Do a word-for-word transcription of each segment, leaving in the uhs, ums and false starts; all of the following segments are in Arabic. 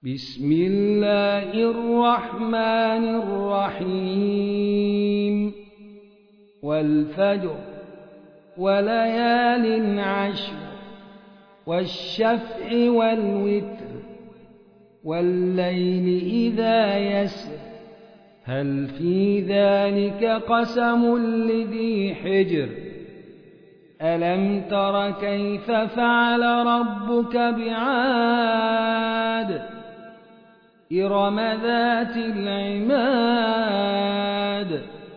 بسم الله الرحمن الرحيم والفجر وليال عشر والشفع والوتر والليل إذا يسر هل في ذلك قسم لذي حجر ألم تر كيف فعل ربك بعاد إرم ذات العماد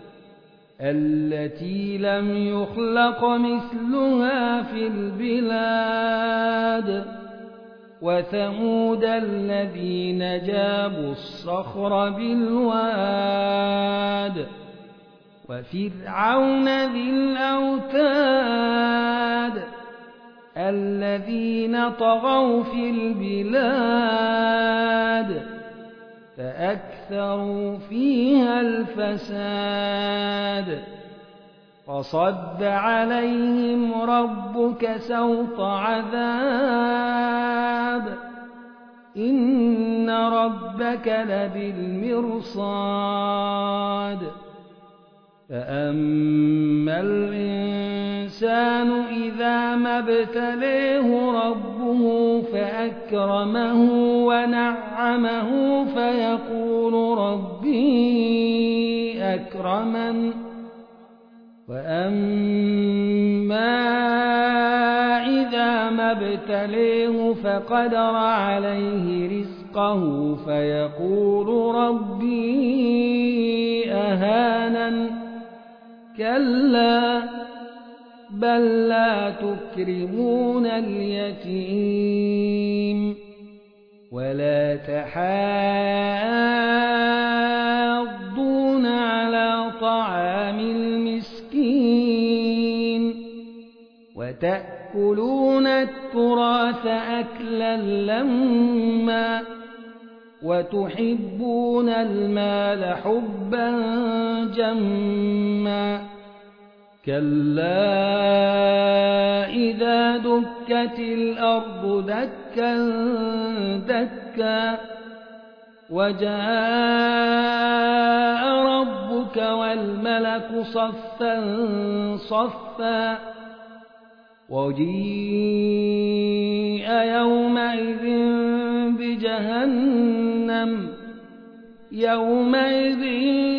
التي لم يخلق مثلها في البلاد وثمود الذين جابوا الصخر بالواد وفرعون ذي الأوتاد الذين طغوا في البلاد فأكثروا فيها الفساد فصب عليهم ربك سوط عذاب إن ربك لبالمرصاد فأما الإنسان إذا ما ابتليه ربه فأكرمه ونعمه فيقول ربي أكرمن وأما إذا ما ابتليه فقدر عليه رزقه فيقول ربي أهانن كلا بل لا تكرمون اليتيم ولا تحاضون على طعام المسكين وتأكلون التراث أكلا لما وتحبون المال حبا جما كلا إذا دكت الأرض دكا دكا وجاء ربك والملك صفا صفا وجيء يومئذ بجهنم يومئذ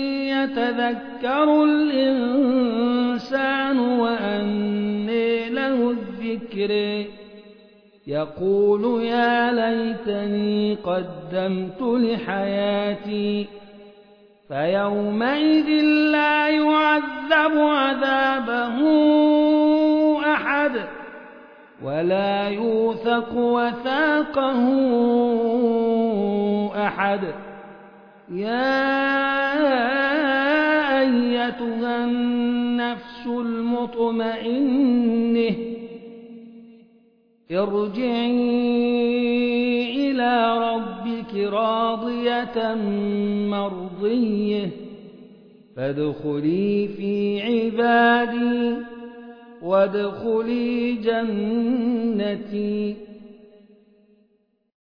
يتذكر الإنسان وأنى له الذكر يقول يا ليتني قدمت لحياتي فيومئذ لا يعذب عذابه أحد ولا يوثق وثاقه أحد يا أيتها النفس المطمئنة ارجعي إلى ربك راضية مرضية فادخلي في عبادي وادخلي جنتي